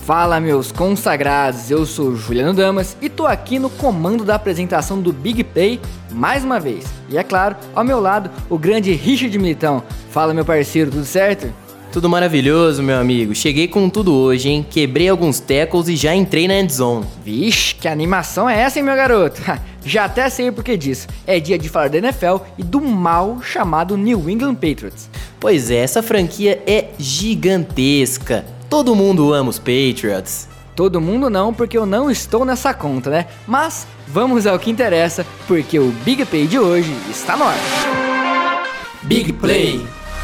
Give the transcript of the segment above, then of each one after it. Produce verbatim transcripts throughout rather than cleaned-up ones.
Fala, meus consagrados, eu sou Juliano Damas e tô aqui no comando da apresentação do Big Play mais uma vez. E é claro, ao meu lado, o grande Richard Militão. Fala, meu parceiro, tudo certo? Tudo maravilhoso, meu amigo. Cheguei com tudo hoje, hein? Quebrei alguns tackles e já entrei na endzone. Vixe, que animação é essa, hein, meu garoto? Já até sei o porquê disso. É dia de falar da N F L e do mal chamado New England Patriots. Pois é, essa franquia é gigantesca. Todo mundo ama os Patriots. Todo mundo não, porque eu não estou nessa conta, né? Mas vamos ao que interessa, porque o Big Play de hoje está no ar. Big Play.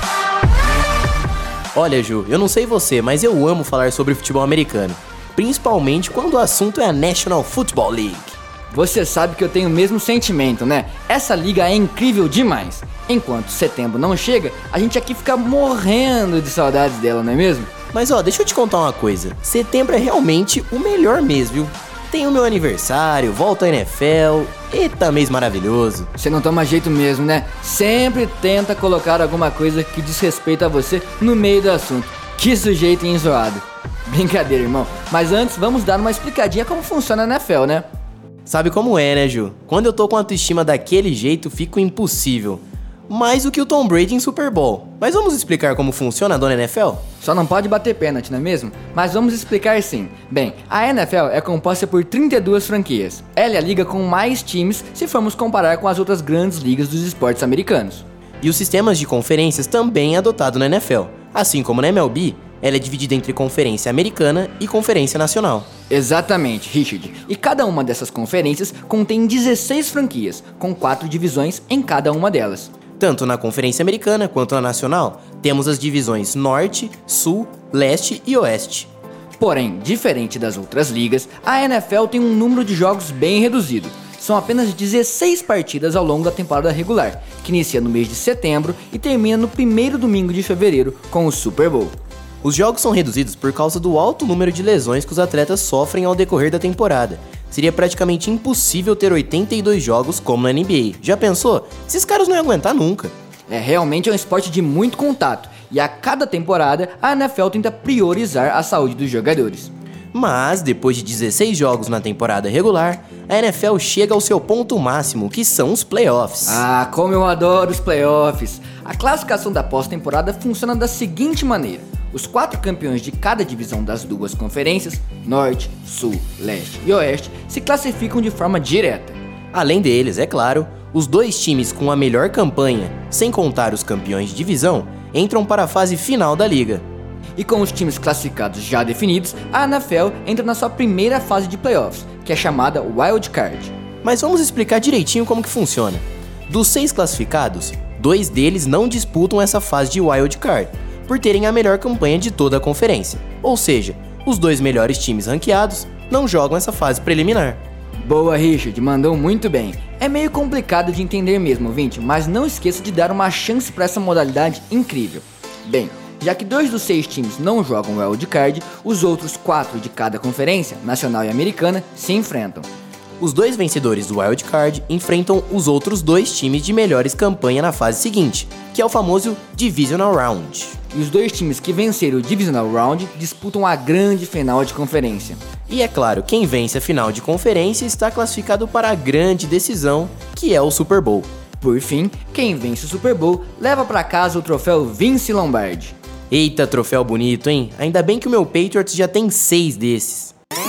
Olha, Ju, eu não sei você, mas eu amo falar sobre futebol americano. Principalmente quando o assunto é a National Football League. Você sabe que eu tenho o mesmo sentimento, né? Essa liga é incrível demais. Enquanto setembro não chega, a gente aqui fica morrendo de saudades dela, não é mesmo? Mas ó, deixa eu te contar uma coisa. Setembro é realmente o melhor mês, viu? Tem o meu aniversário, volta à N F L. Eita, mês maravilhoso. Você não toma jeito mesmo, né? Sempre tenta colocar alguma coisa que diz respeito a você no meio do assunto. Que sujeito enjoado. Brincadeira, irmão. Mas antes, vamos dar uma explicadinha como funciona a N F L, né? Sabe como é, né, Ju? Quando eu tô com a autoestima daquele jeito, fico impossível. Mais do que o Tom Brady em Super Bowl. Mas vamos explicar como funciona a dona N F L? Só não pode bater pênalti, não é mesmo? Mas vamos explicar sim. Bem, a N F L é composta por trinta e duas franquias. Ela é a liga com mais times se formos comparar com as outras grandes ligas dos esportes americanos. E os sistemas de conferências também é adotado na N F L. Assim como na M L B, ela é dividida entre Conferência Americana e Conferência Nacional. Exatamente, Richard. E cada uma dessas conferências contém dezesseis franquias, com quatro divisões em cada uma delas. Tanto na Conferência Americana quanto na Nacional, temos as divisões Norte, Sul, Leste e Oeste. Porém, diferente das outras ligas, a N F L tem um número de jogos bem reduzido. São apenas dezesseis partidas ao longo da temporada regular, que inicia no mês de setembro e termina no primeiro domingo de fevereiro com o Super Bowl. Os jogos são reduzidos por causa do alto número de lesões que os atletas sofrem ao decorrer da temporada. Seria praticamente impossível ter oitenta e dois jogos como na N B A. Já pensou? Esses caras não iam aguentar nunca. É realmente um esporte de muito contato, e a cada temporada a N F L tenta priorizar a saúde dos jogadores. Mas, depois de dezesseis jogos na temporada regular, a N F L chega ao seu ponto máximo, que são os playoffs. Ah, como eu adoro os playoffs! A classificação da pós-temporada funciona da seguinte maneira: os quatro campeões de cada divisão das duas conferências, Norte, Sul, Leste e Oeste, se classificam de forma direta. Além deles, é claro, os dois times com a melhor campanha, sem contar os campeões de divisão, entram para a fase final da liga. E com os times classificados já definidos, a N F L entra na sua primeira fase de playoffs, que é chamada Wild Card. Mas vamos explicar direitinho como que funciona. Dos seis classificados, dois deles não disputam essa fase de Wild Card, por terem a melhor campanha de toda a conferência. Ou seja, os dois melhores times ranqueados não jogam essa fase preliminar. Boa, Richard, mandou muito bem. É meio complicado de entender mesmo, ouvinte, mas não esqueça de dar uma chance para essa modalidade incrível. Bem, já que dois dos seis times não jogam Wild Card, os outros quatro de cada conferência, nacional e americana, se enfrentam. Os dois vencedores do Wild Card enfrentam os outros dois times de melhores campanha na fase seguinte, que é o famoso Divisional Round. E os dois times que venceram o Divisional Round disputam a grande final de conferência. E é claro, quem vence a final de conferência está classificado para a grande decisão, que é o Super Bowl. Por fim, quem vence o Super Bowl leva para casa o troféu Vince Lombardi. Eita, troféu bonito, hein? Ainda bem que o meu Patriots já tem seis desses.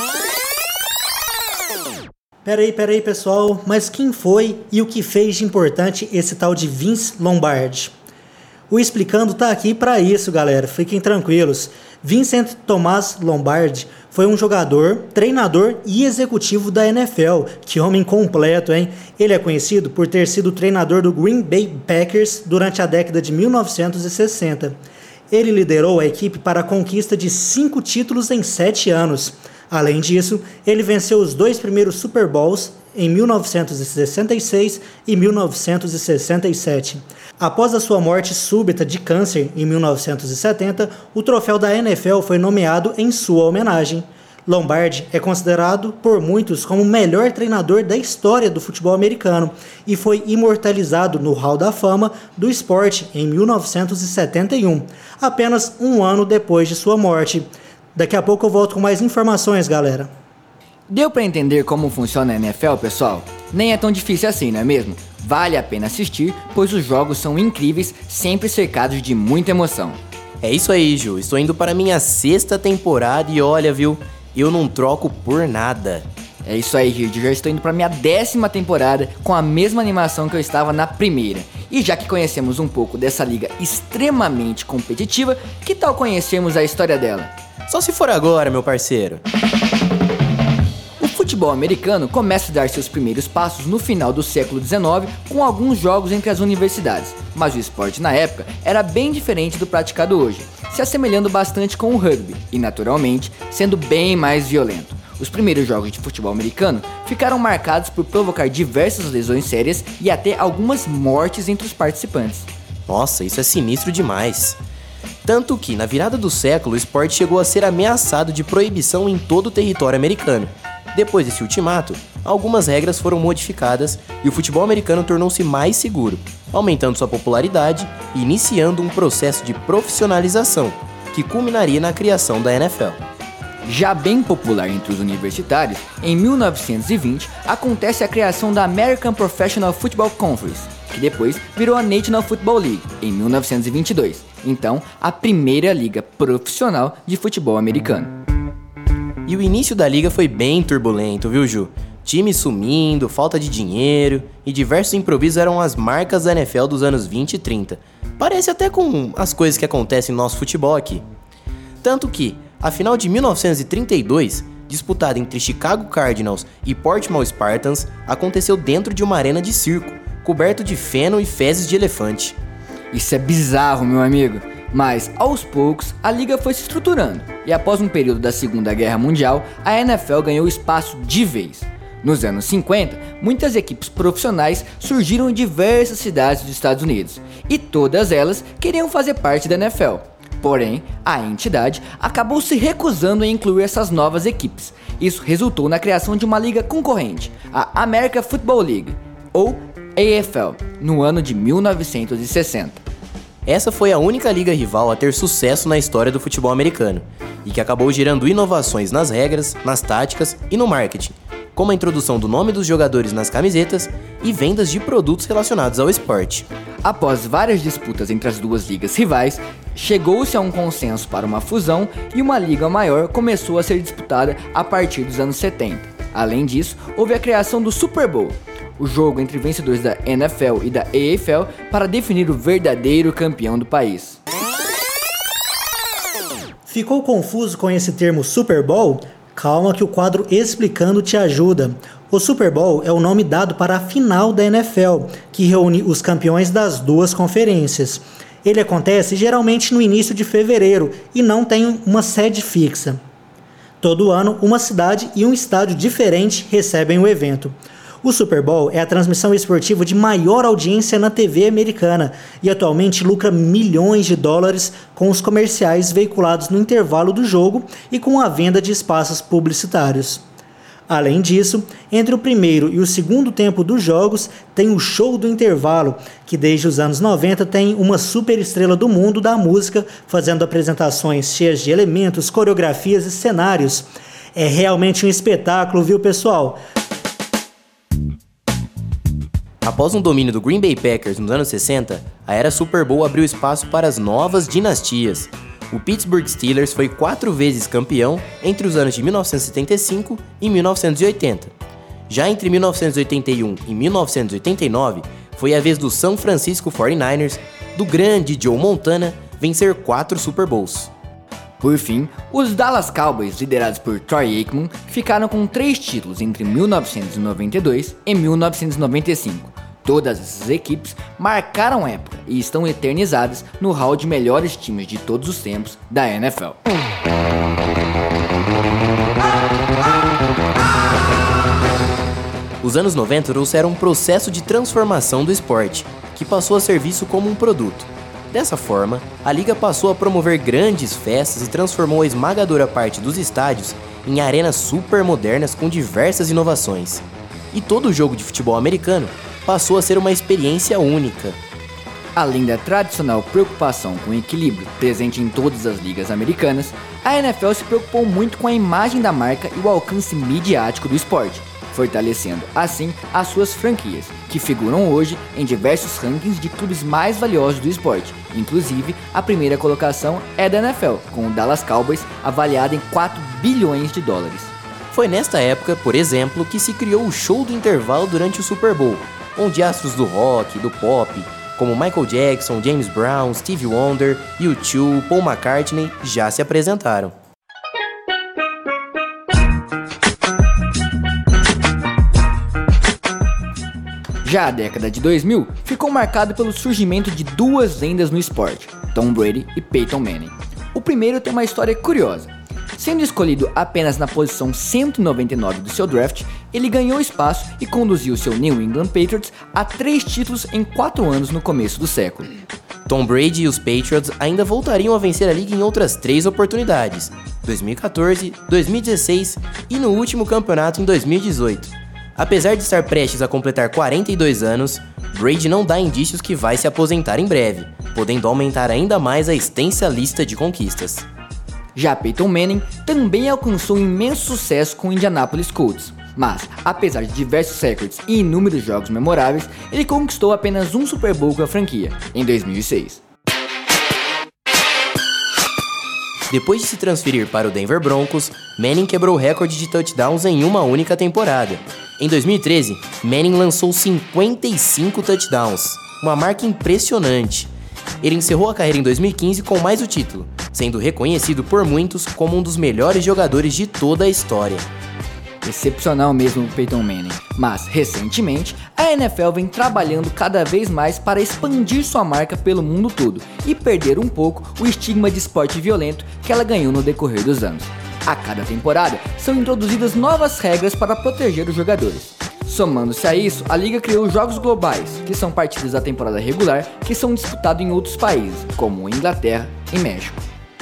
Peraí, peraí pessoal, mas quem foi e o que fez de importante esse tal de Vince Lombardi? O Explicando tá aqui para isso, galera, fiquem tranquilos. Vincent Thomas Lombardi foi um jogador, treinador e executivo da N F L. Que homem completo, hein? Ele é conhecido por ter sido treinador do Green Bay Packers durante a década de mil novecentos e sessenta. Ele liderou a equipe para a conquista de cinco títulos em sete anos. Além disso, ele venceu os dois primeiros Super Bowls em mil novecentos e sessenta e seis e mil novecentos e sessenta e sete. Após a sua morte súbita de câncer em mil novecentos e setenta, o troféu da N F L foi nomeado em sua homenagem. Lombardi é considerado por muitos como o melhor treinador da história do futebol americano e foi imortalizado no Hall da Fama do esporte em mil novecentos e setenta e um, apenas um ano depois de sua morte. Daqui a pouco eu volto com mais informações, galera. Deu pra entender como funciona a N F L, pessoal? Nem é tão difícil assim, não é mesmo? Vale a pena assistir, pois os jogos são incríveis, sempre cercados de muita emoção. É isso aí, Ju. Estou indo para minha sexta temporada e olha, viu, eu não troco por nada. É isso aí, Gilde. Já estou indo para minha décima temporada com a mesma animação que eu estava na primeira. E já que conhecemos um pouco dessa liga extremamente competitiva, que tal conhecermos a história dela? Só se for agora, meu parceiro. O futebol americano começa a dar seus primeiros passos no final do século dezenove com alguns jogos entre as universidades, mas o esporte na época era bem diferente do praticado hoje, se assemelhando bastante com o rugby e, naturalmente, sendo bem mais violento. Os primeiros jogos de futebol americano ficaram marcados por provocar diversas lesões sérias e até algumas mortes entre os participantes. Nossa, isso é sinistro demais. Tanto que, na virada do século, o esporte chegou a ser ameaçado de proibição em todo o território americano. Depois desse ultimato, algumas regras foram modificadas e o futebol americano tornou-se mais seguro, aumentando sua popularidade e iniciando um processo de profissionalização, que culminaria na criação da N F L. Já bem popular entre os universitários, em mil novecentos e vinte acontece a criação da American Professional Football Conference, que depois virou a National Football League, em mil novecentos e vinte e dois, então a primeira liga profissional de futebol americano. E o início da liga foi bem turbulento, viu, Ju? Time sumindo, falta de dinheiro e diversos improvisos eram as marcas da N F L dos anos vinte e trinta. Parece até com as coisas que acontecem no nosso futebol aqui. Tanto que, a final de mil novecentos e trinta e dois, disputada entre Chicago Cardinals e Portsmouth Spartans, aconteceu dentro de uma arena de circo, coberto de feno e fezes de elefante. Isso é bizarro, meu amigo. Mas, aos poucos, a liga foi se estruturando, e após um período da Segunda Guerra Mundial, a N F L ganhou espaço de vez. Nos anos cinquenta, muitas equipes profissionais surgiram em diversas cidades dos Estados Unidos, e todas elas queriam fazer parte da N F L. Porém, a entidade acabou se recusando a incluir essas novas equipes. Isso resultou na criação de uma liga concorrente, a American Football League, ou A F L, no ano de mil novecentos e sessenta. Essa foi a única liga rival a ter sucesso na história do futebol americano, e que acabou gerando inovações nas regras, nas táticas e no marketing, como a introdução do nome dos jogadores nas camisetas e vendas de produtos relacionados ao esporte. Após várias disputas entre as duas ligas rivais, chegou-se a um consenso para uma fusão e uma liga maior começou a ser disputada a partir dos anos setenta. Além disso, houve a criação do Super Bowl, o jogo entre vencedores da N F L e da A F L para definir o verdadeiro campeão do país. Ficou confuso com esse termo Super Bowl? Calma que o quadro Explicando te ajuda. O Super Bowl é o nome dado para a final da N F L, que reúne os campeões das duas conferências. Ele acontece geralmente no início de fevereiro e não tem uma sede fixa. Todo ano, uma cidade e um estádio diferente recebem o evento. O Super Bowl é a transmissão esportiva de maior audiência na T V americana e atualmente lucra milhões de dólares com os comerciais veiculados no intervalo do jogo e com a venda de espaços publicitários. Além disso, entre o primeiro e o segundo tempo dos jogos tem o show do intervalo, que desde os anos noventa tem uma superestrela do mundo da música fazendo apresentações cheias de elementos, coreografias e cenários. É realmente um espetáculo, viu, pessoal? Após um domínio do Green Bay Packers nos anos sessenta, a era Super Bowl abriu espaço para as novas dinastias. O Pittsburgh Steelers foi quatro vezes campeão entre os anos de mil novecentos e setenta e cinco e mil novecentos e oitenta. Já entre mil novecentos e oitenta e um e mil novecentos e oitenta e nove, foi a vez do San Francisco forty-niners, do grande Joe Montana, vencer quatro Super Bowls. Por fim, os Dallas Cowboys, liderados por Troy Aikman, ficaram com três títulos entre mil novecentos e noventa e dois e mil novecentos e noventa e cinco. Todas essas equipes marcaram época e estão eternizadas no hall de melhores times de todos os tempos da N F L. Os anos noventa trouxeram um processo de transformação do esporte, que passou a ser visto como um produto. Dessa forma, a liga passou a promover grandes festas e transformou a esmagadora parte dos estádios em arenas super modernas com diversas inovações. E todo jogo de futebol americano passou a ser uma experiência única. Além da tradicional preocupação com o equilíbrio presente em todas as ligas americanas, a N F L se preocupou muito com a imagem da marca e o alcance midiático do esporte, fortalecendo assim as suas franquias, que figuram hoje em diversos rankings de clubes mais valiosos do esporte. Inclusive, a primeira colocação é da N F L, com o Dallas Cowboys avaliado em quatro bilhões de dólares. Foi nesta época, por exemplo, que se criou o show do intervalo durante o Super Bowl, onde astros do rock, do pop, como Michael Jackson, James Brown, Stevie Wonder, U dois, Paul McCartney já se apresentaram. Já a década de dois mil ficou marcada pelo surgimento de duas lendas no esporte, Tom Brady e Peyton Manning. O primeiro tem uma história curiosa. Sendo escolhido apenas na posição cento e noventa e nove do seu draft, ele ganhou espaço e conduziu seu New England Patriots a três títulos em quatro anos no começo do século. Tom Brady e os Patriots ainda voltariam a vencer a liga em outras três oportunidades, dois mil e quatorze, dois mil e dezesseis e no último campeonato em dois mil e dezoito. Apesar de estar prestes a completar quarenta e dois anos, Brady não dá indícios que vai se aposentar em breve, podendo aumentar ainda mais a extensa lista de conquistas. Já Peyton Manning também alcançou imenso sucesso com o Indianapolis Colts, mas, apesar de diversos recordes e inúmeros jogos memoráveis, ele conquistou apenas um Super Bowl com a franquia, em dois mil e seis. Depois de se transferir para o Denver Broncos, Manning quebrou o recorde de touchdowns em uma única temporada. Em dois mil e treze, Manning lançou cinquenta e cinco touchdowns, uma marca impressionante. Ele encerrou a carreira em dois mil e quinze com mais o título, sendo reconhecido por muitos como um dos melhores jogadores de toda a história. Excepcional mesmo o Peyton Manning, mas recentemente a N F L vem trabalhando cada vez mais para expandir sua marca pelo mundo todo e perder um pouco o estigma de esporte violento que ela ganhou no decorrer dos anos. A cada temporada são introduzidas novas regras para proteger os jogadores. Somando-se a isso, a liga criou jogos globais, que são partidas da temporada regular que são disputados em outros países, como Inglaterra e México.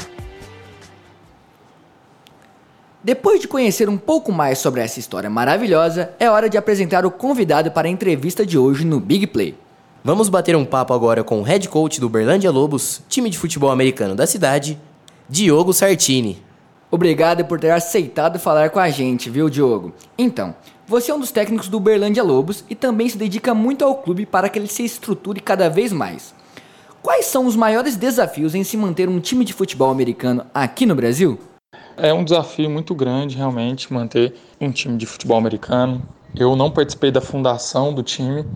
Depois de conhecer um pouco mais sobre essa história maravilhosa, é hora de apresentar o convidado para a entrevista de hoje no Big Play. Vamos bater um papo agora com o head coach do Uberlândia Lobos, time de futebol americano da cidade, Diogo Sartini. Obrigado por ter aceitado falar com a gente, viu, Diogo? Então, você é um dos técnicos do Uberlândia Lobos e também se dedica muito ao clube para que ele se estruture cada vez mais. Quais são os maiores desafios em se manter um time de futebol americano aqui no Brasil? É um desafio muito grande, realmente, manter um time de futebol americano. Eu não participei da fundação do time,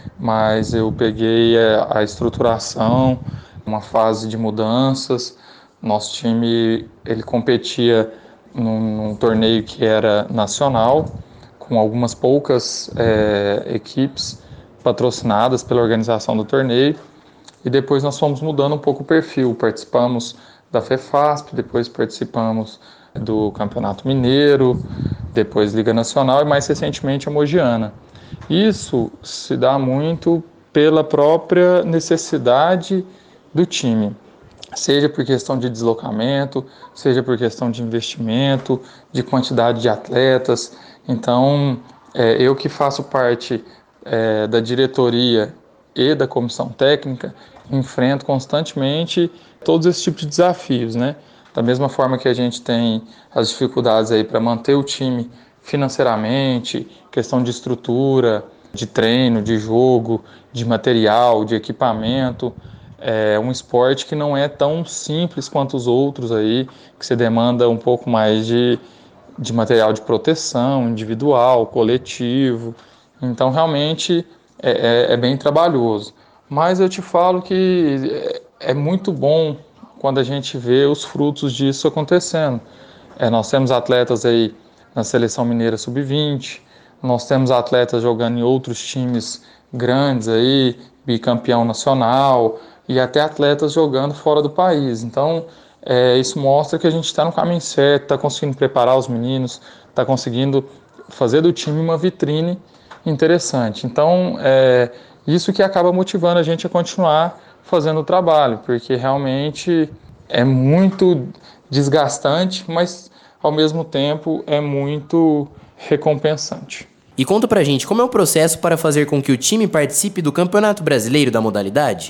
mas eu peguei a estruturação, uma fase de mudanças. Nosso time ele competia num, num torneio que era nacional, com algumas poucas é, equipes patrocinadas pela organização do torneio. E depois nós fomos mudando um pouco o perfil. Participamos da FEFASP, depois participamos do Campeonato Mineiro, depois Liga Nacional e mais recentemente a Mogiana. Isso se dá muito pela própria necessidade do time, seja por questão de deslocamento, seja por questão de investimento, de quantidade de atletas. Então, é, eu que faço parte é, da diretoria e da comissão técnica, enfrento constantemente todos esses tipos de desafios, né? Da mesma forma que a gente tem as dificuldades aí para manter o time financeiramente, questão de estrutura, de treino, de jogo, de material, de equipamento. É um esporte que não é tão simples quanto os outros aí, que você demanda um pouco mais de, de material de proteção individual, coletivo. Então, realmente, é, é, é bem trabalhoso. Mas eu te falo que é, é muito bom quando a gente vê os frutos disso acontecendo. É, nós temos atletas aí na Seleção Mineira sub vinte, nós temos atletas jogando em outros times grandes aí, bicampeão nacional, e até atletas jogando fora do país. Então, é, isso mostra que a gente está no caminho certo, está conseguindo preparar os meninos, está conseguindo fazer do time uma vitrine interessante. Então, é isso que acaba motivando a gente a continuar fazendo o trabalho, porque realmente é muito desgastante, mas ao mesmo tempo é muito recompensante. E conta pra gente como é o processo para fazer com que o time participe do Campeonato Brasileiro da modalidade?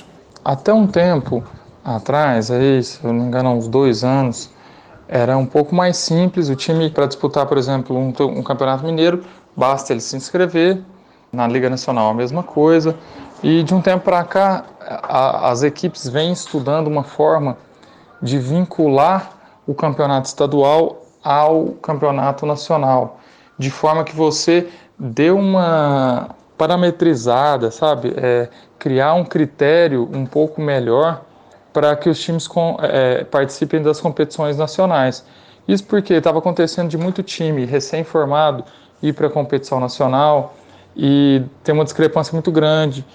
Até um tempo atrás, aí, se eu não me engano, há uns dois anos, era um pouco mais simples. O time, para disputar, por exemplo, um, um campeonato mineiro, basta ele se inscrever. Na Liga Nacional a mesma coisa. E de um tempo para cá, a, as equipes vêm estudando uma forma de vincular o campeonato estadual ao campeonato nacional, de forma que você dê uma parametrizada, sabe? É, criar um critério um pouco melhor para que os times com, é, participem das competições nacionais. Isso porque estava acontecendo de muito time recém-formado ir para a competição nacional e tem uma discrepância muito grande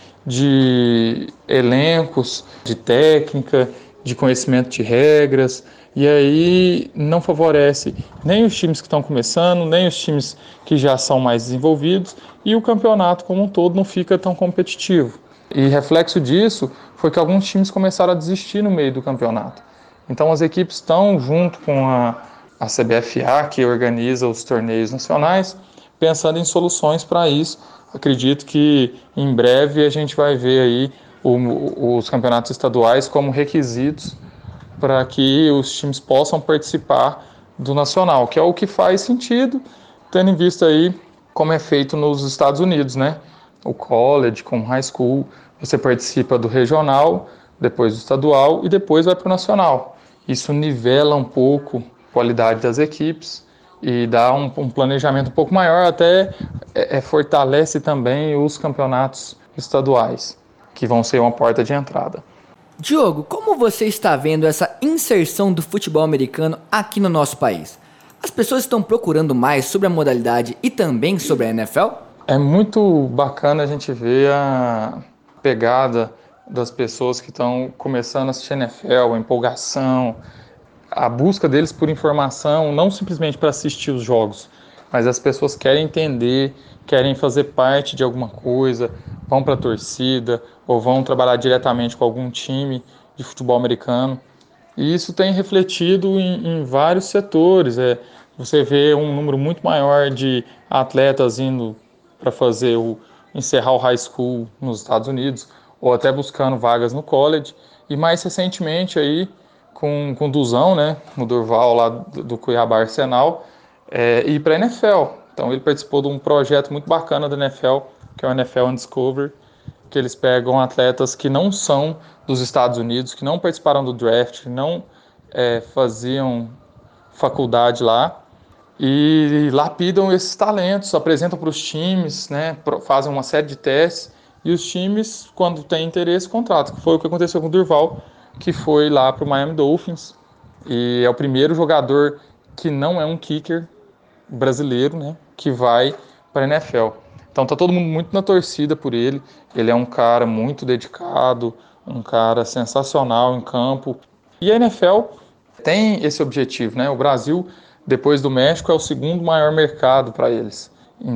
de elencos, de técnica, de conhecimento de regras, e aí não favorece nem os times que estão começando, nem os times que já são mais desenvolvidos, e o campeonato como um todo não fica tão competitivo. E reflexo disso foi que alguns times começaram a desistir no meio do campeonato. Então as equipes estão junto com a, a C B F A, que organiza os torneios nacionais, pensando em soluções para isso. Acredito que em breve a gente vai ver aí o, os campeonatos estaduais como requisitos para que os times possam participar do nacional, que é o que faz sentido, tendo em vista aí como é feito nos Estados Unidos, né? O college com high school, você participa do regional, depois do estadual e depois vai para o nacional. Isso nivela um pouco a qualidade das equipes e dá um, um planejamento um pouco maior, até é, é, fortalece também os campeonatos estaduais, que vão ser uma porta de entrada. Diogo, como você está vendo essa inserção do futebol americano aqui no nosso país? As pessoas estão procurando mais sobre a modalidade e também sobre a N F L? É muito bacana a gente ver a pegada das pessoas que estão começando a assistir N F L, a empolgação, a busca deles por informação, não simplesmente para assistir os jogos, mas as pessoas querem entender, querem fazer parte de alguma coisa, vão para a torcida ou vão trabalhar diretamente com algum time de futebol americano. E isso tem refletido em, em vários setores. É, você vê um número muito maior de atletas indo para fazer o encerrar o high school nos Estados Unidos ou até buscando vagas no college. E mais recentemente aí com, com o Duzão, né, o Durval lá do, do Cuiabá Arsenal, é, ir para a N F L. Então ele participou de um projeto muito bacana da N F L, que é o N F L Undiscovered, que eles pegam atletas que não são dos Estados Unidos, que não participaram do draft, não é, faziam faculdade lá, e lapidam esses talentos, apresentam para os times, né, fazem uma série de testes, e os times, quando têm interesse, contratam. Foi o que aconteceu com o Durval, que foi lá para o Miami Dolphins, e é o primeiro jogador que não é um kicker brasileiro, né, que vai para a N F L. Então tá todo mundo muito na torcida por ele. Ele é um cara muito dedicado, um cara sensacional em campo. E a N F L tem esse objetivo, né? O Brasil, depois do México, é o segundo maior mercado para eles.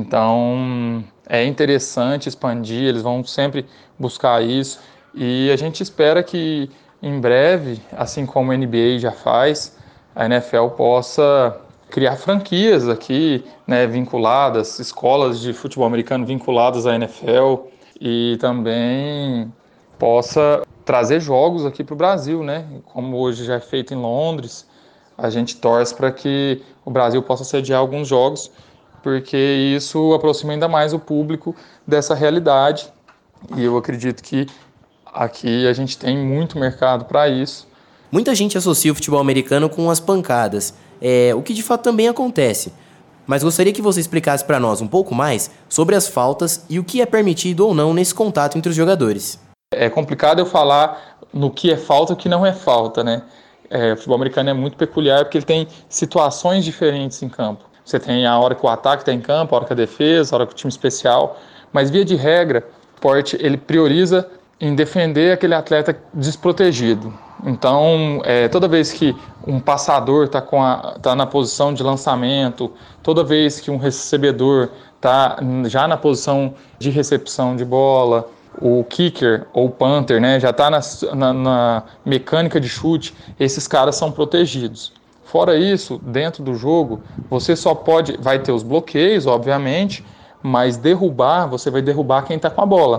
Então é interessante expandir, eles vão sempre buscar isso. E a gente espera que em breve, assim como a N B A já faz, a N F L possa criar franquias aqui, né, vinculadas, escolas de futebol americano vinculadas à N F L e também possa trazer jogos aqui para o Brasil, né? Como hoje já é feito em Londres, a gente torce para que o Brasil possa sediar alguns jogos, porque isso aproxima ainda mais o público dessa realidade e eu acredito que aqui a gente tem muito mercado para isso. Muita gente associa o futebol americano com as pancadas, é, o que de fato também acontece. Mas gostaria que você explicasse para nós um pouco mais sobre as faltas e o que é permitido ou não nesse contato entre os jogadores. É complicado eu falar no que é falta e o que não é falta, né? É, o futebol americano é muito peculiar porque ele tem situações diferentes em campo. Você tem a hora que o ataque está em campo, a hora que a defesa, a hora que o time especial. Mas, via de regra, o esporte ele prioriza em defender aquele atleta desprotegido. Então, é, toda vez que um passador está tá na posição de lançamento, toda vez que um recebedor está já na posição de recepção de bola, o kicker ou punter, né, já está na, na, na mecânica de chute, esses caras são protegidos. Fora isso, dentro do jogo, você só pode, vai ter os bloqueios, obviamente, mas derrubar, você vai derrubar quem está com a bola.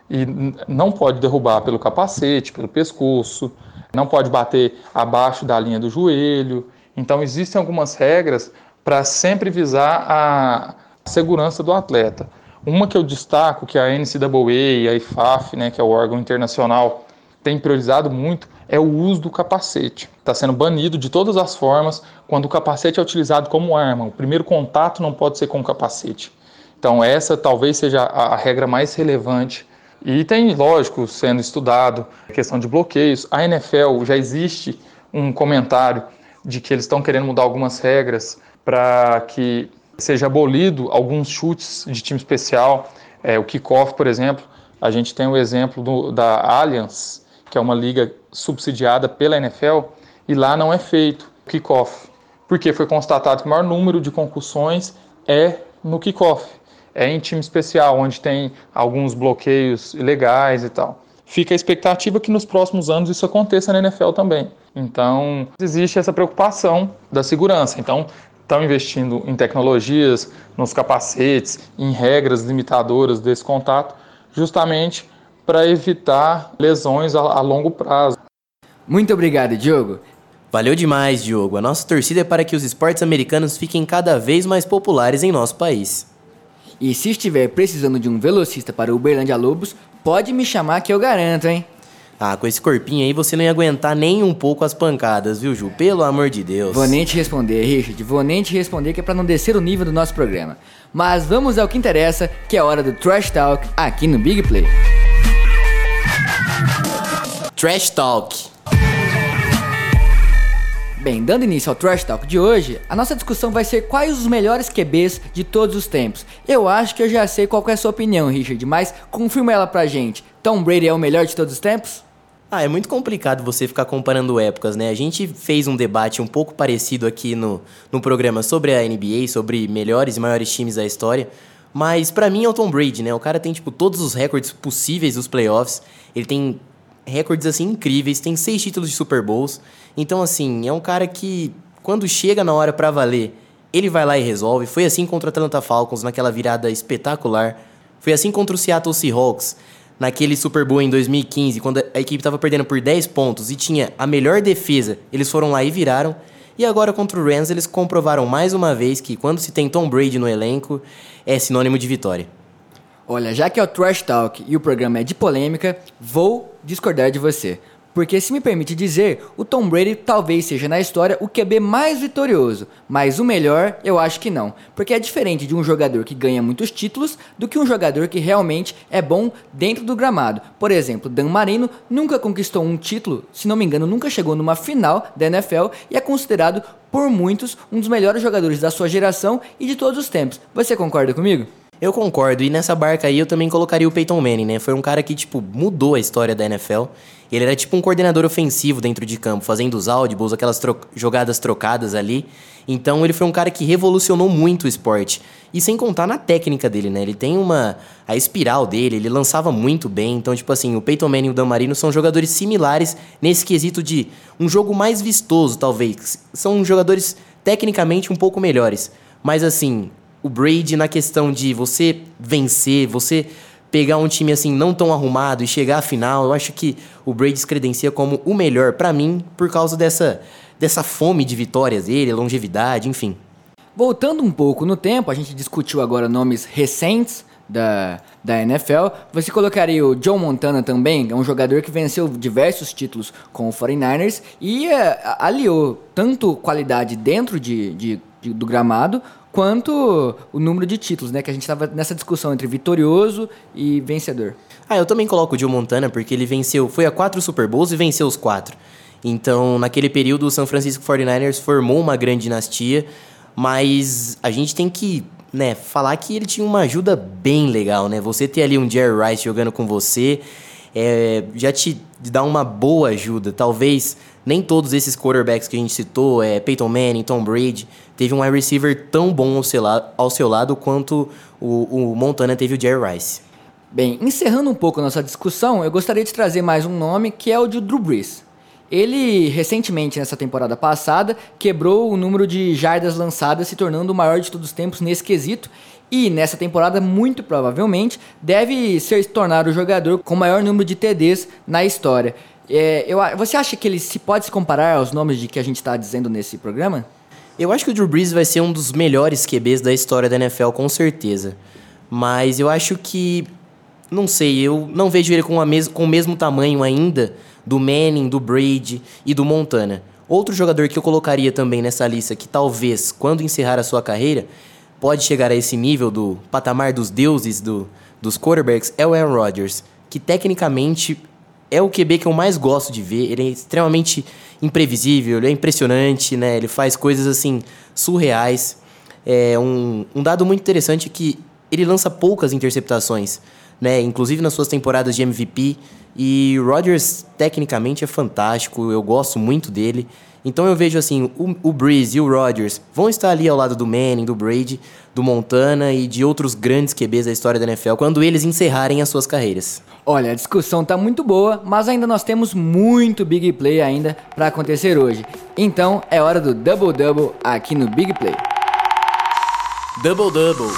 e não pode derrubar pelo capacete, pelo pescoço, não pode bater abaixo da linha do joelho. Então existem algumas regras para sempre visar a segurança do atleta. Uma que eu destaco, que a N C A A e a I F A F, né, que é o órgão internacional, tem priorizado muito, é o uso do capacete. Está sendo banido de todas as formas quando o capacete é utilizado como arma. O primeiro contato não pode ser com o capacete. Então essa talvez seja a regra mais relevante. E tem, lógico, sendo estudado a questão de bloqueios. A N F L já existe um comentário de que eles estão querendo mudar algumas regras para que seja abolido alguns chutes de time especial. É, o kickoff, por exemplo, a gente tem o exemplo do, da Allianz, que é uma liga subsidiada pela N F L, e lá não é feito o kickoff, porque foi constatado que o maior número de concussões é no kickoff, é em time especial, onde tem alguns bloqueios ilegais e tal. Fica a expectativa que nos próximos anos isso aconteça na N F L também. Então, existe essa preocupação da segurança. Então, estão investindo em tecnologias, nos capacetes, em regras limitadoras desse contato, justamente para evitar lesões a, a longo prazo. Muito obrigado, Diogo. Valeu demais, Diogo. A nossa torcida é para que os esportes americanos fiquem cada vez mais populares em nosso país. E se estiver precisando de um velocista para o Uberlândia Lobos, pode me chamar que eu garanto, hein? Ah, com esse corpinho aí você não ia aguentar nem um pouco as pancadas, viu, Ju? Pelo amor de Deus. Vou nem te responder, Richard. Vou nem te responder que é pra não descer o nível do nosso programa. Mas vamos ao que interessa, que é a hora do Trash Talk aqui no Big Play. Trash Talk. Bem, dando início ao Trash Talk de hoje, a nossa discussão vai ser quais os melhores Q Bs de todos os tempos. Eu acho que eu já sei qual é a sua opinião, Richard, mas confirma ela pra gente. Tom Brady é o melhor de todos os tempos? Ah, é muito complicado você ficar comparando épocas, né? A gente fez um debate um pouco parecido aqui no, no programa sobre a N B A, sobre melhores e maiores times da história. Mas pra mim é o Tom Brady, né? O cara tem, tipo, todos os recordes possíveis dos playoffs. Ele tem recordes, assim, incríveis. Tem seis títulos de Super Bowls. Então, assim, é um cara que, quando chega na hora pra valer, ele vai lá e resolve. Foi assim contra o Atlanta Falcons, naquela virada espetacular. Foi assim contra o Seattle Seahawks, naquele Super Bowl em dois mil e quinze, quando a equipe estava perdendo por dez pontos e tinha a melhor defesa, eles foram lá e viraram. E agora contra o Rams eles comprovaram mais uma vez que quando se tem Tom Brady no elenco, é sinônimo de vitória. Olha, já que é o Trash Talk e o programa é de polêmica, vou discordar de você. Porque, se me permite dizer, o Tom Brady talvez seja na história o Q B mais vitorioso, mas o melhor eu acho que não, porque é diferente de um jogador que ganha muitos títulos do que um jogador que realmente é bom dentro do gramado. Por exemplo, Dan Marino nunca conquistou um título, se não me engano nunca chegou numa final da N F L e é considerado por muitos um dos melhores jogadores da sua geração e de todos os tempos. Você concorda comigo? Eu concordo, e nessa barca aí eu também colocaria o Peyton Manning, né? Foi um cara que, tipo, mudou a história da N F L. Ele era tipo um coordenador ofensivo dentro de campo, fazendo os audibles, aquelas tro- jogadas trocadas ali. Então ele foi um cara que revolucionou muito o esporte. E sem contar na técnica dele, né? Ele tem uma... a espiral dele, ele lançava muito bem. Então, tipo assim, o Peyton Manning e o Dan Marino são jogadores similares nesse quesito de um jogo mais vistoso, talvez. São jogadores tecnicamente um pouco melhores. Mas assim... o Brady na questão de você vencer, você pegar um time assim não tão arrumado e chegar à final, eu acho que o Brady se credencia como o melhor pra mim por causa dessa, dessa fome de vitórias dele, longevidade, enfim. Voltando um pouco no tempo, a gente discutiu agora nomes recentes da, da N F L. Você colocaria o Joe Montana também, é um jogador que venceu diversos títulos com o quarenta e nine ers e uh, aliou tanto qualidade dentro de, de, de, do gramado, quanto o número de títulos, né? Que a gente estava nessa discussão entre vitorioso e vencedor. Ah, eu também coloco o Joe Montana porque ele venceu, foi a quatro Super Bowls e venceu os quatro. Então, naquele período, o San Francisco quarenta e nine ers formou uma grande dinastia, mas a gente tem que, né, falar que ele tinha uma ajuda bem legal, né? Você ter ali um Jerry Rice jogando com você é, já te dá uma boa ajuda. Talvez nem todos esses quarterbacks que a gente citou, é, Peyton Manning, Tom Brady, teve um wide receiver tão bom ao seu lado, ao seu lado quanto o, o Montana teve o Jerry Rice. Bem, encerrando um pouco a nossa discussão, eu gostaria de trazer mais um nome, que é o de Drew Brees. Ele, recentemente, nessa temporada passada, quebrou o número de jardas lançadas, se tornando o maior de todos os tempos nesse quesito. E nessa temporada, muito provavelmente, deve se tornar o jogador com o maior número de T Ds na história. É, eu, você acha que ele se pode se comparar aos nomes de que a gente está dizendo nesse programa? Eu acho que o Drew Brees vai ser um dos melhores Q Bs da história da N F L, com certeza. Mas eu acho que... Não sei, eu não vejo ele com, a mes- com o mesmo tamanho ainda do Manning, do Brady e do Montana. Outro jogador que eu colocaria também nessa lista, que talvez, quando encerrar a sua carreira, pode chegar a esse nível do patamar dos deuses do, dos quarterbacks, é o Aaron Rodgers, que tecnicamente é o Q B que eu mais gosto de ver. Ele é extremamente imprevisível, ele é impressionante, né? Ele faz coisas assim surreais. É um, um dado muito interessante é que ele lança poucas interceptações, né? Inclusive nas suas temporadas de M V P. E o Rodgers tecnicamente é fantástico, eu gosto muito dele. Então eu vejo assim, o, o Brees e o Rodgers vão estar ali ao lado do Manning, do Brady, do Montana e de outros grandes Q Bs da história da N F L quando eles encerrarem as suas carreiras. Olha, a discussão tá muito boa, mas ainda nós temos muito Big Play ainda para acontecer hoje. Então é hora do Double Double aqui no Big Play. Double Double.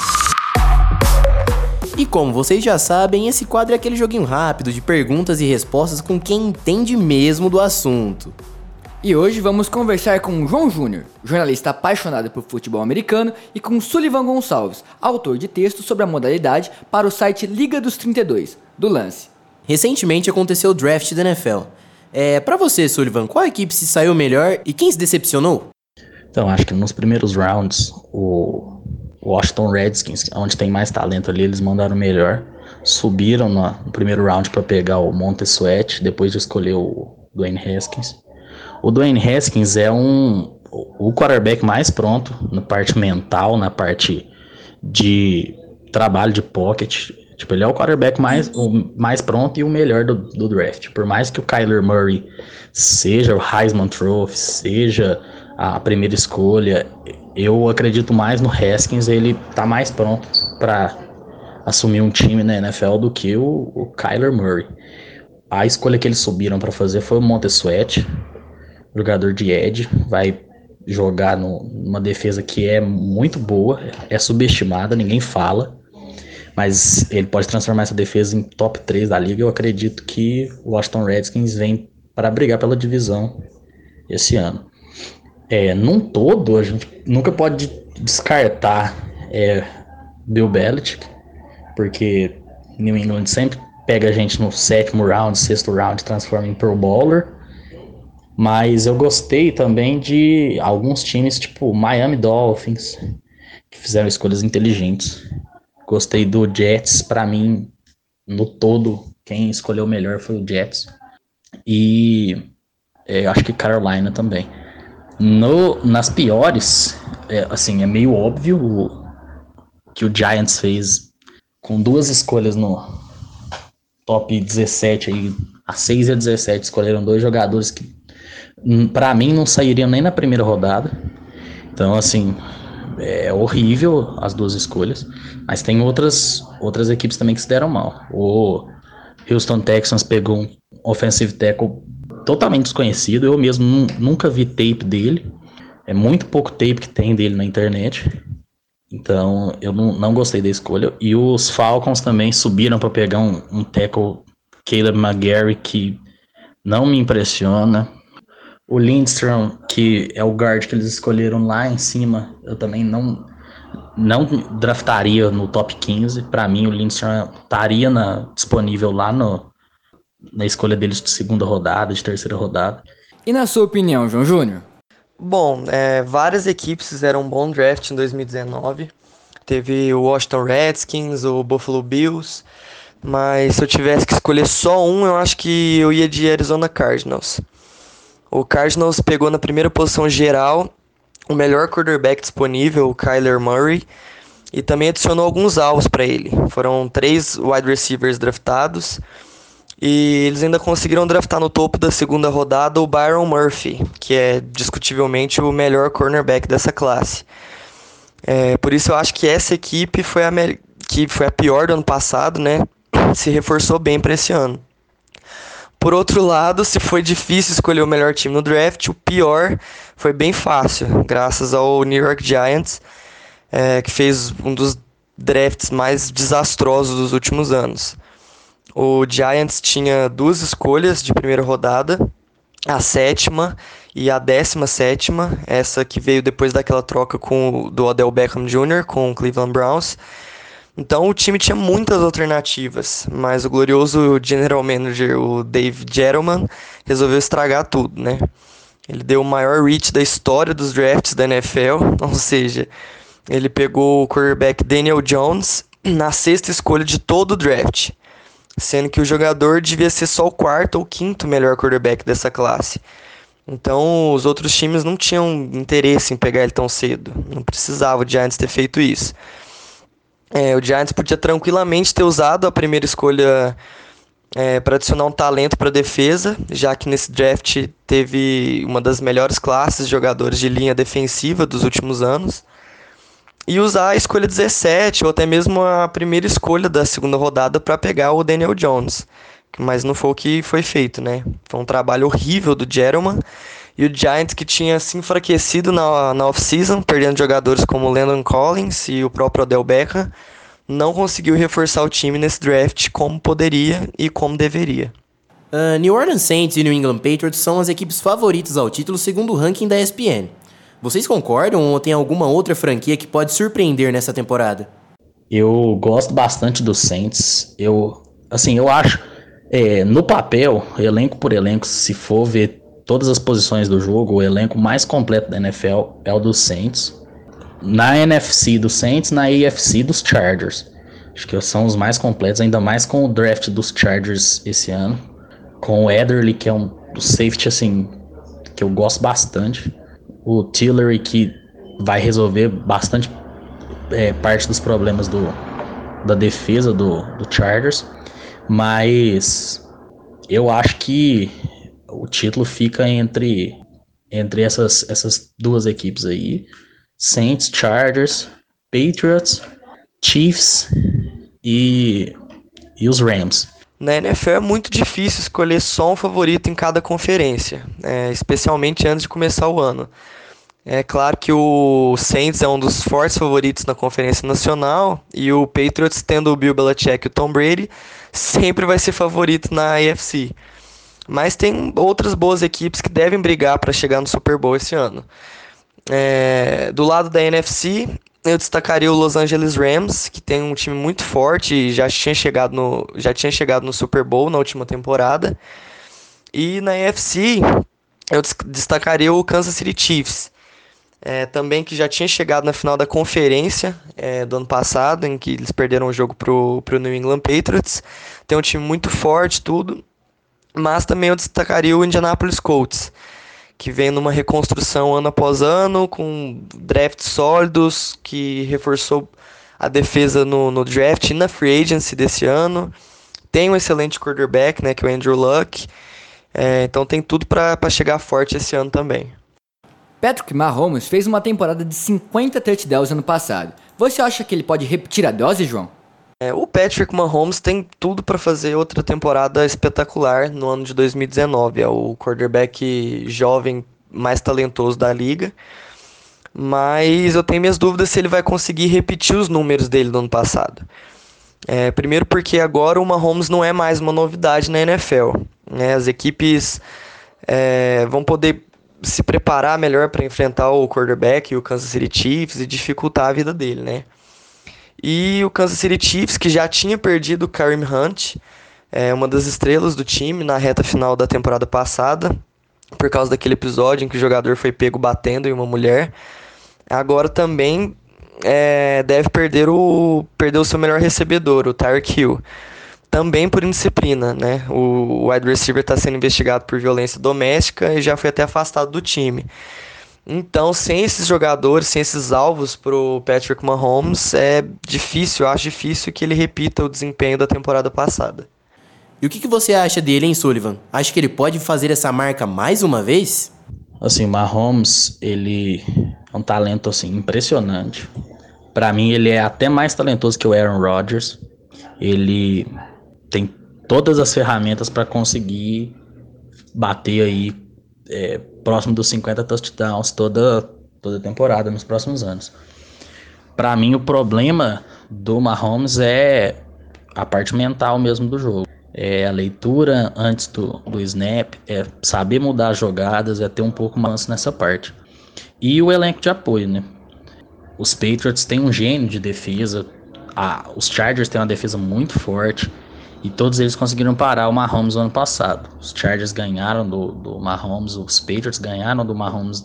E como vocês já sabem, esse quadro é aquele joguinho rápido de perguntas e respostas com quem entende mesmo do assunto. E hoje vamos conversar com o João Júnior, jornalista apaixonado por futebol americano, e com Sullivan Gonçalves, autor de textos sobre a modalidade para o site Liga dos trinta e dois, do Lance. Recentemente aconteceu o draft da N F L. É, pra você, Sullivan, qual equipe se saiu melhor e quem se decepcionou? Então, acho que nos primeiros rounds, o Washington Redskins, onde tem mais talento ali, eles mandaram melhor. Subiram no, no primeiro round para pegar o Montez Sweat, depois de escolher o Dwayne Haskins. O Dwayne Haskins é um, o quarterback mais pronto na parte mental, na parte de trabalho de pocket. Tipo, ele é o quarterback mais, o mais pronto e o melhor do, do draft. Por mais que o Kyler Murray seja o Heisman Trophy, seja a primeira escolha, eu acredito mais no Haskins. Ele tá mais pronto para assumir um time na N F L do que o, o Kyler Murray. A escolha que eles subiram para fazer foi o Montez Sweat, jogador de edge, vai jogar no, numa defesa que é muito boa, é subestimada, ninguém fala, mas ele pode transformar essa defesa em top três da liga. Eu acredito que o Washington Redskins vem para brigar pela divisão esse ano. É, num todo, a gente nunca pode descartar é, Bill Belichick, porque New England sempre pega a gente no sétimo round, sexto round, transforma em Pro Bowler. Mas eu gostei também de alguns times, tipo Miami Dolphins, que fizeram escolhas inteligentes. Gostei do Jets, pra mim, no todo, quem escolheu melhor foi o Jets. E é, acho que Carolina também. No, nas piores, é, assim, é meio óbvio o, que o Giants fez com duas escolhas no top dezessete, aí, a seis e a dezessete, escolheram dois jogadores que pra mim não sairiam nem na primeira rodada. Então, assim, é horrível as duas escolhas. Mas tem outras, outras equipes também que se deram mal. O Houston Texans pegou um offensive tackle totalmente desconhecido. Eu mesmo n- nunca vi tape dele. É muito pouco tape que tem dele na internet. Então, eu não, não gostei da escolha. E os Falcons também subiram para pegar um, um tackle, Caleb McGarry, que não me impressiona. O Lindstrom, que é o guard que eles escolheram lá em cima, eu também não, não draftaria no top quinze. Para mim, o Lindstrom estaria na, disponível lá no, na escolha deles de segunda rodada, de terceira rodada. E na sua opinião, João Júnior? Bom, é, várias equipes fizeram um bom draft em dois mil e dezenove. Teve o Washington Redskins, o Buffalo Bills. Mas se eu tivesse que escolher só um, eu acho que eu ia de Arizona Cardinals. O Cardinals pegou na primeira posição geral o melhor quarterback disponível, o Kyler Murray, e também adicionou alguns alvos para ele. Foram três wide receivers draftados, e eles ainda conseguiram draftar no topo da segunda rodada o Byron Murphy, que é discutivelmente o melhor cornerback dessa classe. É, por isso eu acho que essa equipe foi a, me- que foi a pior do ano passado, né? Se reforçou bem para esse ano. Por outro lado, se foi difícil escolher o melhor time no draft, o pior foi bem fácil, graças ao New York Giants, é, que fez um dos drafts mais desastrosos dos últimos anos. O Giants tinha duas escolhas de primeira rodada, a sétima e a décima sétima, essa que veio depois daquela troca com, do Odell Beckham Júnior com o Cleveland Browns. Então o time tinha muitas alternativas, mas o glorioso general manager, o Dave Gettleman, resolveu estragar tudo, né? Ele deu o maior reach da história dos drafts da N F L, ou seja, ele pegou o quarterback Daniel Jones na sexta escolha de todo o draft, sendo que o jogador devia ser só o quarto ou quinto melhor quarterback dessa classe. Então os outros times não tinham interesse em pegar ele tão cedo, não precisava o Giants ter feito isso. É, o Giants podia tranquilamente ter usado a primeira escolha é, para adicionar um talento para a defesa, já que nesse draft teve uma das melhores classes de jogadores de linha defensiva dos últimos anos, e usar a escolha dezessete ou até mesmo a primeira escolha da segunda rodada para pegar o Daniel Jones, mas não foi o que foi feito, né? Foi um trabalho horrível do Gettleman, e o Giants, que tinha se enfraquecido na, na off-season, perdendo jogadores como o Landon Collins e o próprio Odell Beckham, não conseguiu reforçar o time nesse draft como poderia e como deveria. Uh, New Orleans Saints e New England Patriots são as equipes favoritas ao título segundo o ranking da E S P N. Vocês concordam ou tem alguma outra franquia que pode surpreender nessa temporada? Eu gosto bastante dos Saints. Eu, assim, eu acho, é, no papel, elenco por elenco, se for ver todas as posições do jogo, o elenco mais completo da N F L é o dos Saints. Na N F C dos Saints, na A F C dos Chargers. Acho que são os mais completos, ainda mais com o draft dos Chargers esse ano. Com o Ederle, que é um safety assim, que eu gosto bastante. O Tillery, que vai resolver bastante é, parte dos problemas do, da defesa do, do Chargers. Mas eu acho que o título fica entre, entre essas, essas duas equipes aí. Saints, Chargers, Patriots, Chiefs e, e os Rams. Na N F L é muito difícil escolher só um favorito em cada conferência, é, especialmente antes de começar o ano. É claro que o Saints é um dos fortes favoritos na Conferência Nacional, e o Patriots, tendo o Bill Belichick e o Tom Brady, sempre vai ser favorito na A F C. Mas tem outras boas equipes que devem brigar para chegar no Super Bowl esse ano. É, do lado da N F C, eu destacaria o Los Angeles Rams, que tem um time muito forte e já tinha chegado no, já tinha chegado no Super Bowl na última temporada. E na A F C, eu destacaria o Kansas City Chiefs, é, também, que já tinha chegado na final da conferência é, do ano passado, em que eles perderam o jogo para o New England Patriots. Tem um time muito forte, tudo. Mas também eu destacaria o Indianapolis Colts, que vem numa reconstrução ano após ano, com drafts sólidos, que reforçou a defesa no, no draft e na free agency desse ano. Tem um excelente quarterback, né, que é o Andrew Luck. É, então tem tudo para chegar forte esse ano também. Patrick Mahomes fez uma temporada de cinquenta touchdowns ano passado. Você acha que ele pode repetir a dose, João? É, o Patrick Mahomes tem tudo para fazer outra temporada espetacular no ano de dois mil e dezenove. É o quarterback jovem mais talentoso da liga. Mas eu tenho minhas dúvidas se ele vai conseguir repetir os números dele do ano passado. É, primeiro porque agora o Mahomes não é mais uma novidade na N F L. Né? As equipes é, vão poder se preparar melhor para enfrentar o quarterback e o Kansas City Chiefs e dificultar a vida dele, né? E o Kansas City Chiefs, que já tinha perdido o Kareem Hunt, é uma das estrelas do time, na reta final da temporada passada, por causa daquele episódio em que o jogador foi pego batendo em uma mulher. Agora também é, deve perder o, perder o seu melhor recebedor, o Tyreek Hill. Também por indisciplina, né? O wide receiver está sendo investigado por violência doméstica e já foi até afastado do time. Então, sem esses jogadores, sem esses alvos pro Patrick Mahomes, é difícil, eu acho difícil que ele repita o desempenho da temporada passada. E o que, que você acha dele, hein, Sullivan? Acha que ele pode fazer essa marca mais uma vez? Assim, o Mahomes, ele é um talento, assim, impressionante. Pra mim, ele é até mais talentoso que o Aaron Rodgers. Ele tem todas as ferramentas para conseguir bater aí é, próximo dos cinquenta touchdowns toda, toda temporada nos próximos anos. Para mim, o problema do Mahomes é a parte mental mesmo do jogo. É a leitura antes do, do snap, é saber mudar as jogadas, é ter um pouco mais nessa parte. E o elenco de apoio, né? Os Patriots têm um gênio de defesa, ah, os Chargers têm uma defesa muito forte, e todos eles conseguiram parar o Mahomes no ano passado. Os Chargers ganharam do, do Mahomes, os Patriots ganharam do Mahomes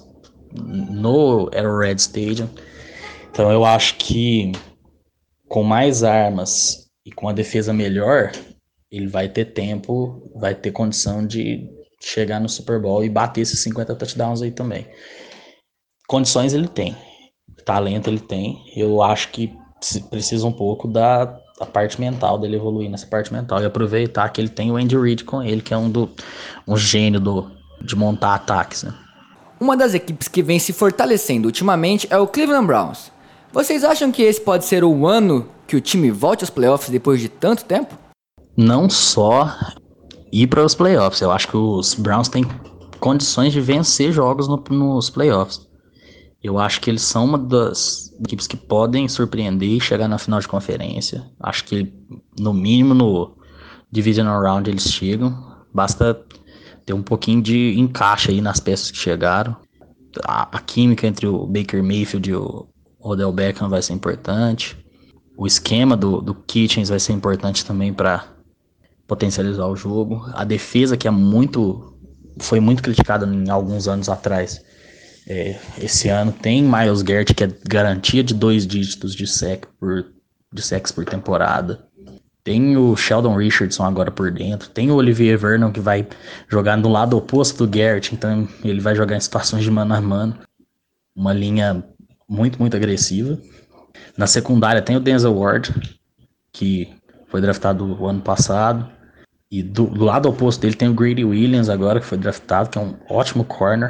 no Arrowhead Stadium. Então eu acho que com mais armas e com a defesa melhor, ele vai ter tempo, vai ter condição de chegar no Super Bowl e bater esses cinquenta touchdowns aí também. Condições ele tem, talento ele tem. Eu acho que precisa um pouco da, da parte mental dele evoluir nessa parte mental e aproveitar que ele tem o Andy Reid com ele, que é um, do, um gênio do, de montar ataques, né? Uma das equipes que vem se fortalecendo ultimamente é o Cleveland Browns. Vocês acham que esse pode ser o ano que o time volte aos playoffs depois de tanto tempo? Não só ir para os playoffs, eu acho que os Browns têm condições de vencer jogos no, nos playoffs. Eu acho que eles são uma das equipes que podem surpreender e chegar na final de conferência. Acho que no mínimo no Divisional Round eles chegam. Basta ter um pouquinho de encaixe aí nas peças que chegaram. A, a química entre o Baker Mayfield e o Odell Beckham vai ser importante. O esquema do, do Kitchens vai ser importante também para potencializar o jogo. A defesa, que é muito, foi muito criticada em alguns anos atrás, é, esse ano tem Myles Garrett, que é garantia de dois dígitos de sec por, de sacks por temporada. Tem o Sheldon Richardson agora por dentro. Tem o Olivier Vernon, que vai jogar do lado oposto do Garrett, então ele vai jogar em situações de mano a mano. Uma linha muito, muito agressiva. Na secundária tem o Denzel Ward, que foi draftado o ano passado. E do, do lado oposto dele tem o Grady Williams agora, que foi draftado, que é um ótimo corner.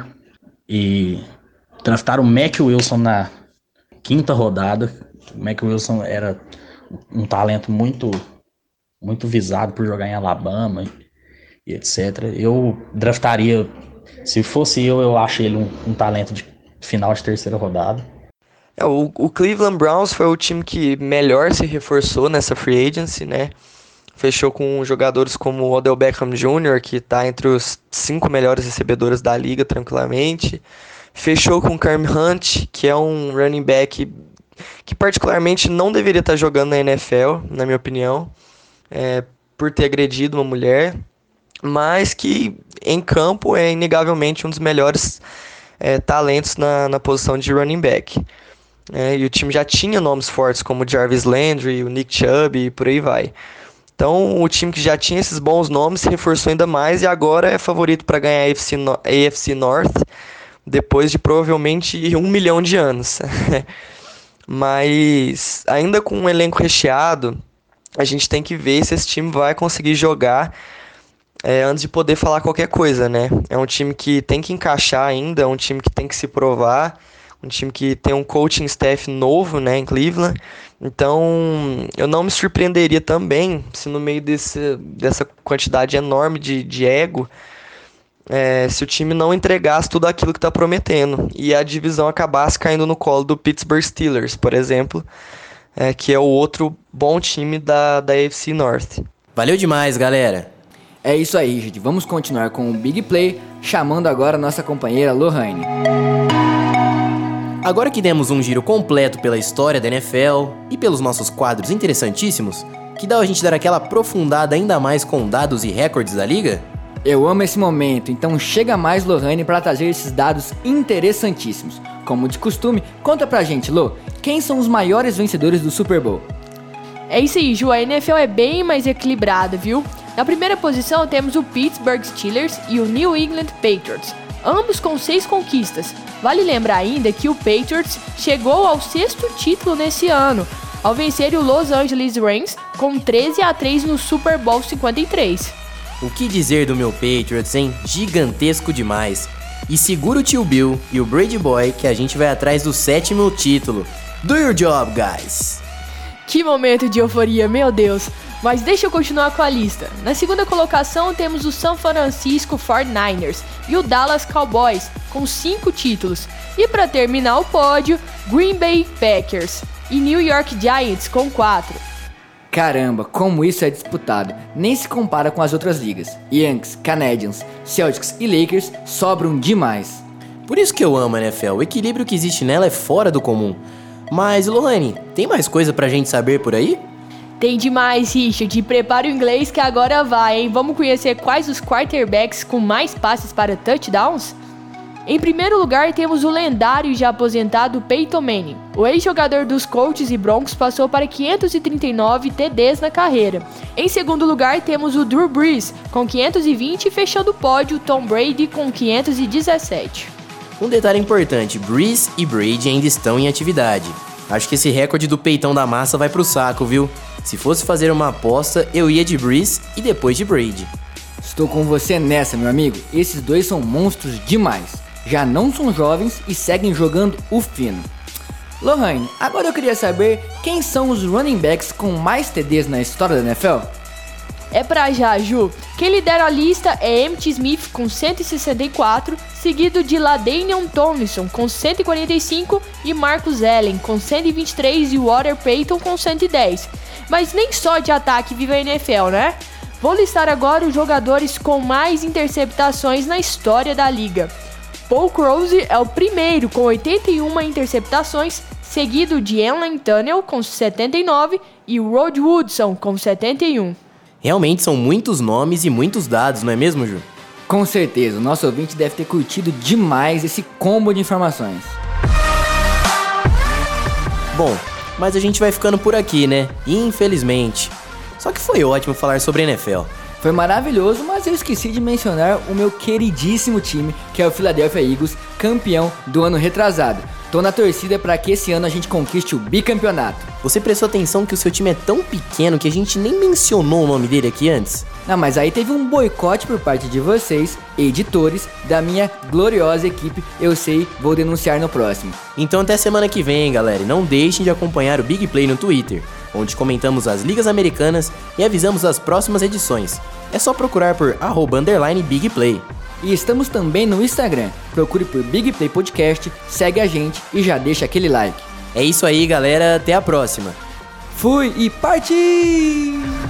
E draftaram o Mack Wilson na quinta rodada. O Mack Wilson era um talento muito, muito visado por jogar em Alabama e, e etcétera. Eu draftaria, se fosse eu, eu acho ele um, um talento de final de terceira rodada. É, o, o Cleveland Browns foi o time que melhor se reforçou nessa free agency, né? Fechou com jogadores como o Odell Beckham Júnior, que está entre os cinco melhores recebedores da liga tranquilamente. Fechou com o Kareem Hunt, que é um running back que particularmente não deveria estar jogando na N F L, na minha opinião, é, por ter agredido uma mulher, mas que em campo é inegavelmente um dos melhores é, talentos na, na posição de running back. É, e o time já tinha nomes fortes como o Jarvis Landry, o Nick Chubb e por aí vai. Então, o time que já tinha esses bons nomes se reforçou ainda mais e agora é favorito para ganhar a A F C, no- A F C North depois de provavelmente um milhão de anos. Mas, ainda com um elenco recheado, a gente tem que ver se esse time vai conseguir jogar é, antes de poder falar qualquer coisa, né? É um time que tem que encaixar ainda, é um time que tem que se provar, um time que tem um coaching staff novo, né, em Cleveland. Então, eu não me surpreenderia também se no meio desse, dessa quantidade enorme de, de ego, é, se o time não entregasse tudo aquilo que está prometendo e a divisão acabasse caindo no colo do Pittsburgh Steelers, por exemplo, é, que é o outro bom time da, da A F C North. Valeu demais, galera! É isso aí, gente. Vamos continuar com o Big Play, chamando agora a nossa companheira Lohane. Agora que demos um giro completo pela história da N F L e pelos nossos quadros interessantíssimos, que dá a gente dar aquela aprofundada ainda mais com dados e recordes da liga? Eu amo esse momento, então chega mais, Lohane, para trazer esses dados interessantíssimos. Como de costume, conta pra gente, Lô, quem são os maiores vencedores do Super Bowl? É isso aí, Ju, a N F L é bem mais equilibrada, viu? Na primeira posição temos o Pittsburgh Steelers e o New England Patriots, ambos com seis conquistas. Vale lembrar ainda que o Patriots chegou ao sexto título nesse ano, ao vencer o Los Angeles Rams com treze a três no Super Bowl cinquenta e três. O que dizer do meu Patriots, hein? Gigantesco demais. E segura o tio Bill e o Brady Boy que a gente vai atrás do sétimo título. Do your job, guys! Que momento de euforia, meu Deus! Mas deixa eu continuar com a lista. Na segunda colocação temos o San Francisco forty-niners e o Dallas Cowboys, com cinco títulos. E para terminar o pódio, Green Bay Packers e New York Giants com quatro. Caramba, como isso é disputado. Nem se compara com as outras ligas. Yankees, Canadiens, Celtics e Lakers sobram demais. Por isso que eu amo a N F L, o equilíbrio que existe nela é fora do comum. Mas, Lohane, tem mais coisa pra gente saber por aí? Tem demais, Richard, e prepara o inglês que agora vai, hein? Vamos conhecer quais os quarterbacks com mais passes para touchdowns? Em primeiro lugar, temos o lendário e já aposentado Peyton Manning. O ex-jogador dos Colts e Broncos passou para quinhentos e trinta e nove T Ds na carreira. Em segundo lugar, temos o Drew Brees, com quinhentos e vinte, e fechando o pódio, Tom Brady com quinhentos e dezessete. Um detalhe importante, Brees e Brady ainda estão em atividade. Acho que esse recorde do peitão da massa vai pro saco, viu? Se fosse fazer uma aposta, eu ia de Brees e depois de Brady. Estou com você nessa, meu amigo. Esses dois são monstros demais. Já não são jovens e seguem jogando o fino. Lohane, agora eu queria saber quem são os running backs com mais T Ds na história da N F L? É pra já, Ju. Quem lidera a lista é Emmitt Smith com cento e sessenta e quatro, seguido de LaDainian Tomlinson com cento e quarenta e cinco e Marcus Allen com cento e vinte e três e Walter Payton com cento e dez. Mas nem só de ataque vive a N F L, né? Vou listar agora os jogadores com mais interceptações na história da liga. Paul Krause é o primeiro com oitenta e uma interceptações, seguido de Allen Tunnel com setenta e nove e Rod Woodson com setenta e um. Realmente são muitos nomes e muitos dados, não é mesmo, Ju? Com certeza, o nosso ouvinte deve ter curtido demais esse combo de informações. Bom, mas a gente vai ficando por aqui, né? Infelizmente. Só que foi ótimo falar sobre N F L. Foi maravilhoso, mas eu esqueci de mencionar o meu queridíssimo time, que é o Philadelphia Eagles, campeão do ano retrasado. Tô na torcida para que esse ano a gente conquiste o bicampeonato. Você prestou atenção que o seu time é tão pequeno que a gente nem mencionou o nome dele aqui antes? Não, mas aí teve um boicote por parte de vocês, editores, da minha gloriosa equipe. Eu sei, vou denunciar no próximo. Então até semana que vem, galera. E não deixem de acompanhar o Big Play no Twitter, onde comentamos as ligas americanas e avisamos as próximas edições. É só procurar por arroba underline Big Play. E estamos também no Instagram. Procure por Big Play Podcast, segue a gente e já deixa aquele like. É isso aí, galera. Até a próxima. Fui e parti!